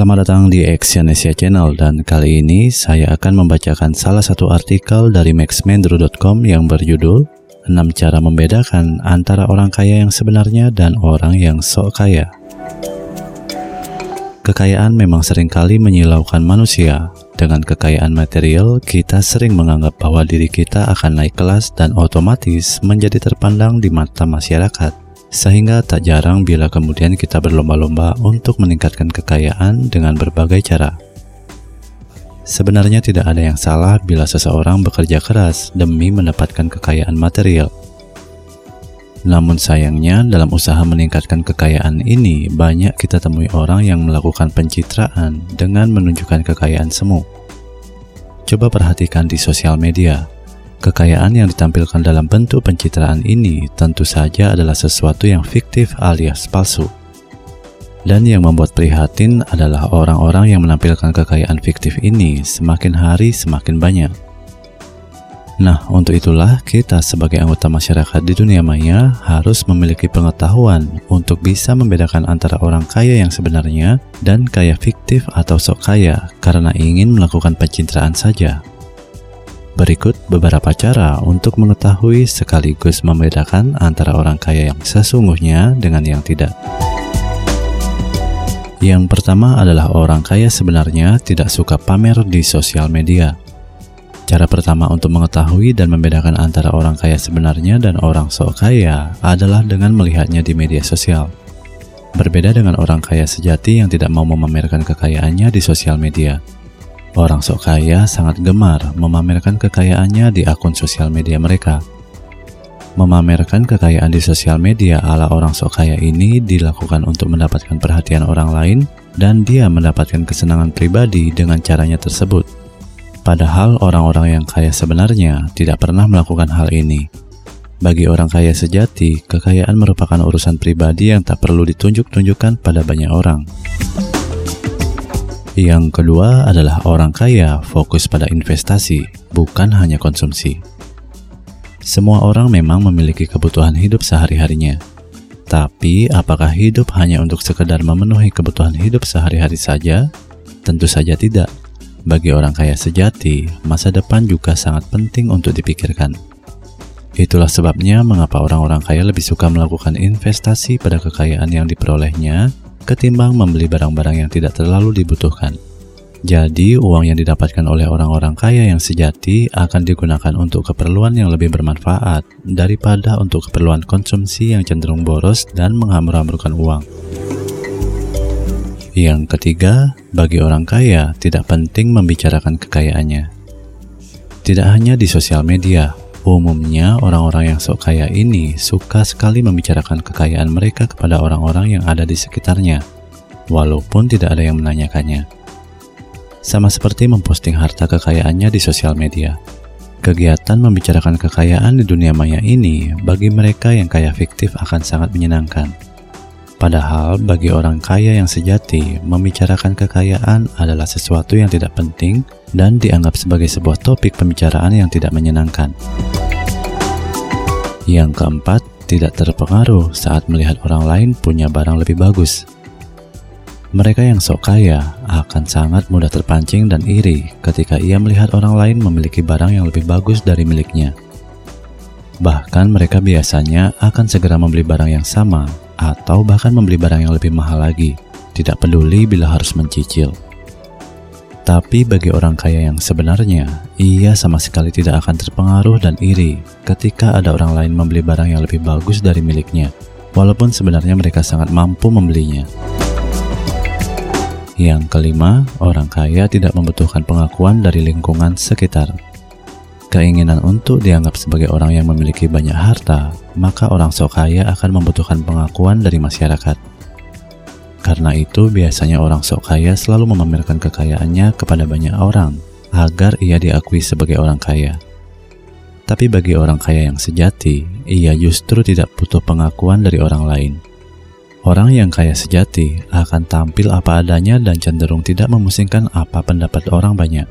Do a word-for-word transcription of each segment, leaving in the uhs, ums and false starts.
Selamat datang di Exyonesia Channel, dan kali ini saya akan membacakan salah satu artikel dari max mendro dot com yang berjudul enam cara membedakan antara orang kaya yang sebenarnya dan orang yang sok kaya. Kekayaan memang seringkali menyilaukan manusia. Dengan kekayaan material, kita sering menganggap bahwa diri kita akan naik kelas dan otomatis menjadi terpandang di mata masyarakat. Sehingga tak jarang bila kemudian kita berlomba-lomba untuk meningkatkan kekayaan dengan berbagai cara. Sebenarnya tidak ada yang salah bila seseorang bekerja keras demi mendapatkan kekayaan material. Namun sayangnya dalam usaha meningkatkan kekayaan ini banyak kita temui orang yang melakukan pencitraan dengan menunjukkan kekayaan semu. Coba perhatikan di sosial media. Kekayaan yang ditampilkan dalam bentuk pencitraan ini tentu saja adalah sesuatu yang fiktif alias palsu. Dan yang membuat prihatin adalah orang-orang yang menampilkan kekayaan fiktif ini semakin hari semakin banyak. Nah, untuk itulah kita sebagai anggota masyarakat di dunia maya harus memiliki pengetahuan untuk bisa membedakan antara orang kaya yang sebenarnya dan kaya fiktif atau sok kaya karena ingin melakukan pencitraan saja. Berikut beberapa cara untuk mengetahui sekaligus membedakan antara orang kaya yang sesungguhnya dengan yang tidak. Yang pertama adalah orang kaya sebenarnya tidak suka pamer di sosial media. Cara pertama untuk mengetahui dan membedakan antara orang kaya sebenarnya dan orang sok kaya adalah dengan melihatnya di media sosial. Berbeda dengan orang kaya sejati yang tidak mau memamerkan kekayaannya di sosial media. Orang sok kaya sangat gemar memamerkan kekayaannya di akun sosial media mereka. Memamerkan kekayaan di sosial media ala orang sok kaya ini dilakukan untuk mendapatkan perhatian orang lain dan dia mendapatkan kesenangan pribadi dengan caranya tersebut. Padahal orang-orang yang kaya sebenarnya tidak pernah melakukan hal ini. Bagi orang kaya sejati, kekayaan merupakan urusan pribadi yang tak perlu ditunjuk-tunjukkan pada banyak orang. Yang kedua adalah orang kaya fokus pada investasi, bukan hanya konsumsi. Semua orang memang memiliki kebutuhan hidup sehari-harinya. Tapi apakah hidup hanya untuk sekedar memenuhi kebutuhan hidup sehari-hari saja? Tentu saja tidak. Bagi orang kaya sejati, masa depan juga sangat penting untuk dipikirkan. Itulah sebabnya mengapa orang-orang kaya lebih suka melakukan investasi pada kekayaan yang diperolehnya ketimbang membeli barang-barang yang tidak terlalu dibutuhkan. Jadi, uang yang didapatkan oleh orang-orang kaya yang sejati akan digunakan untuk keperluan yang lebih bermanfaat daripada untuk keperluan konsumsi yang cenderung boros dan menghambur-hamburkan uang. Yang ketiga, bagi orang kaya tidak penting membicarakan kekayaannya. Tidak hanya di sosial media, umumnya orang-orang yang sok kaya ini suka sekali membicarakan kekayaan mereka kepada orang-orang yang ada di sekitarnya, walaupun tidak ada yang menanyakannya. Sama seperti memposting harta kekayaannya di sosial media. Kegiatan membicarakan kekayaan di dunia maya ini bagi mereka yang kaya fiktif akan sangat menyenangkan. Padahal bagi orang kaya yang sejati, membicarakan kekayaan adalah sesuatu yang tidak penting dan dianggap sebagai sebuah topik pembicaraan yang tidak menyenangkan. Yang keempat, tidak terpengaruh saat melihat orang lain punya barang lebih bagus. Mereka yang sok kaya akan sangat mudah terpancing dan iri ketika ia melihat orang lain memiliki barang yang lebih bagus dari miliknya. Bahkan mereka biasanya akan segera membeli barang yang sama atau bahkan membeli barang yang lebih mahal lagi, tidak peduli bila harus mencicil. Tapi bagi orang kaya yang sebenarnya, ia sama sekali tidak akan terpengaruh dan iri ketika ada orang lain membeli barang yang lebih bagus dari miliknya, walaupun sebenarnya mereka sangat mampu membelinya. Yang kelima, orang kaya tidak membutuhkan pengakuan dari lingkungan sekitar. Keinginan untuk dianggap sebagai orang yang memiliki banyak harta, maka orang sok kaya akan membutuhkan pengakuan dari masyarakat. Karena itu, biasanya orang sok kaya selalu memamerkan kekayaannya kepada banyak orang agar ia diakui sebagai orang kaya. Tapi bagi orang kaya yang sejati, ia justru tidak butuh pengakuan dari orang lain. Orang yang kaya sejati akan tampil apa adanya dan cenderung tidak memusingkan apa pendapat orang banyak.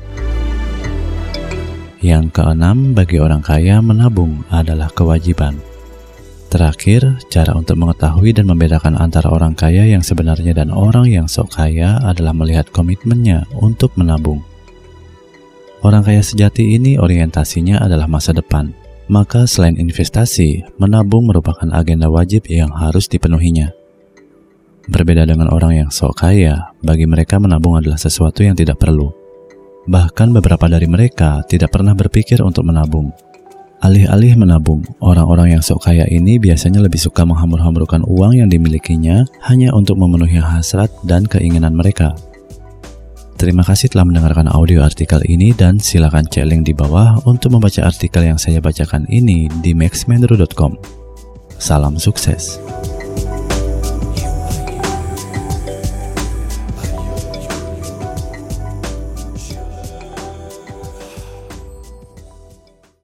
Yang keenam, bagi orang kaya menabung adalah kewajiban. Terakhir, cara untuk mengetahui dan membedakan antara orang kaya yang sebenarnya dan orang yang sok kaya adalah melihat komitmennya untuk menabung. Orang kaya sejati ini orientasinya adalah masa depan. Maka selain investasi, menabung merupakan agenda wajib yang harus dipenuhinya. Berbeda dengan orang yang sok kaya, bagi mereka menabung adalah sesuatu yang tidak perlu. Bahkan beberapa dari mereka tidak pernah berpikir untuk menabung. Alih-alih menabung, orang-orang yang sok kaya ini biasanya lebih suka menghambur-hamburkan uang yang dimilikinya hanya untuk memenuhi hasrat dan keinginan mereka. Terima kasih telah mendengarkan audio artikel ini dan silakan cek link di bawah untuk membaca artikel yang saya bacakan ini di max mendro dot com. Salam sukses.